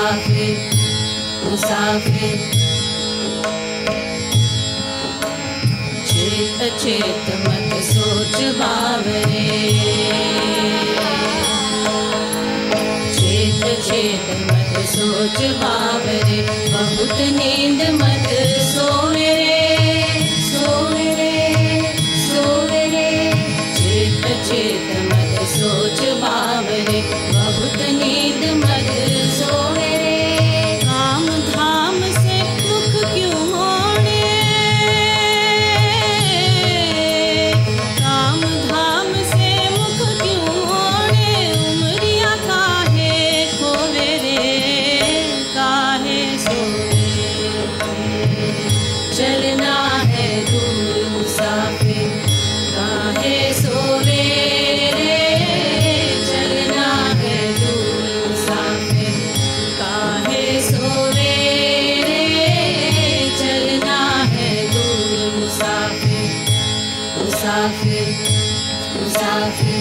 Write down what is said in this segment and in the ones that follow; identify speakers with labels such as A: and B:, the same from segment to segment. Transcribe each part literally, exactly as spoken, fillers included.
A: मुसाफिर मुसाफिर। चेत अचेत मत सोच बावरे, चेत अचेत मत सोच बावरे। बहुत नींद मत सोवे रे, सोवे रे, सोवे रे। चेत अचेत मत सोच बावरे, बहुत नींद मत सोवे रे। काम धाम से मुख क्यों मोड़े, काम धाम से मुख क्यों मोड़े। उमरिया काहे खोवे रे, काहे सोवे। चलना है दूर मुसाफिर, काहे सोवे रे। चलना है दूर मुसाफिर, काहे सोवे रे। चलना है दूर मुसाफिर मुसाफिर मुसाफिर।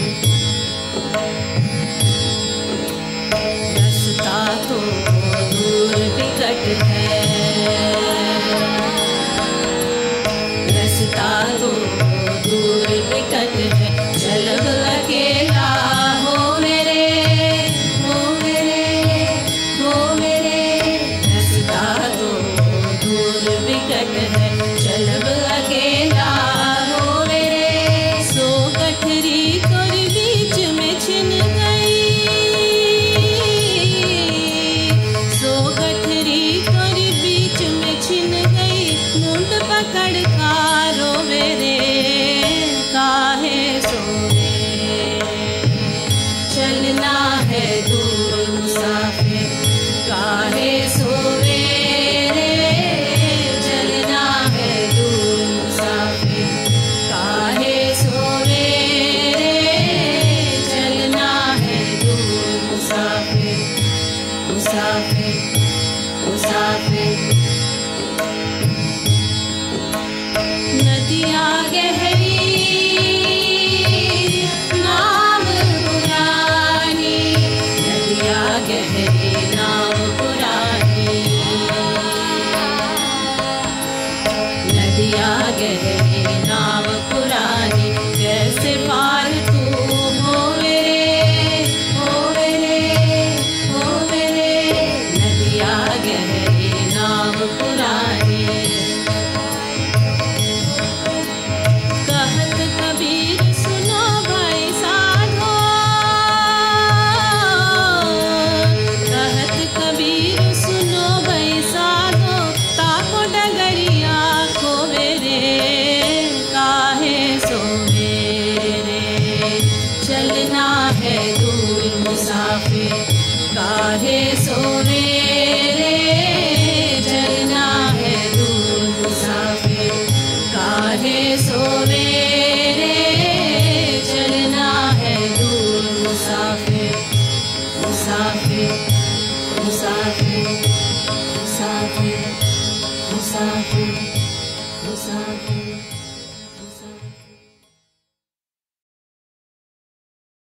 A: रास्ता तो दूर बिकट है, रास्ता तो दूर बिकट है। चलब अकेला हो मेरे, हो मेरे, हो मेरे। रास्ता तो दूर बिकट है, चलब अकेला हो मेरे। सो गठरी तोर बीच में छिन गई, सो गठरी तोर बीच में छिन गई। मुंड पकड़ का रोवे रे, काहे सोवे। चलना है दूर मुसाफिर, काहे सोवे रे। चलना है दूर मुसाफिर, काहे सोवे रे। चलना है दूर मुसाफिर मुसाफिर मुसाफिर। नदियाँ गहरी नाव पुरानी, नदियाँ गहरी नाव पुरानी। नदियाँ गहरी नाव पुरानी। कैसे पार तू होवे रे, होवे रे, होवे रे। नदियाँ गहरी नाव पुरानी। कहत कबीर सुनो भाई साधो, कहत कबीर सुनो भाई साधो। ताको डगरिया खोवे रे, काहे सोवे रे। चलना है दूर मुसाफिर, काहे सोवे रे। चलना है दूर मुसाफिर, काहे सोवे रे। चलना है दूर मुसाफिर मुसाफिर मुसाफिर मुसाफिर मुसाफिर मुसाफिर।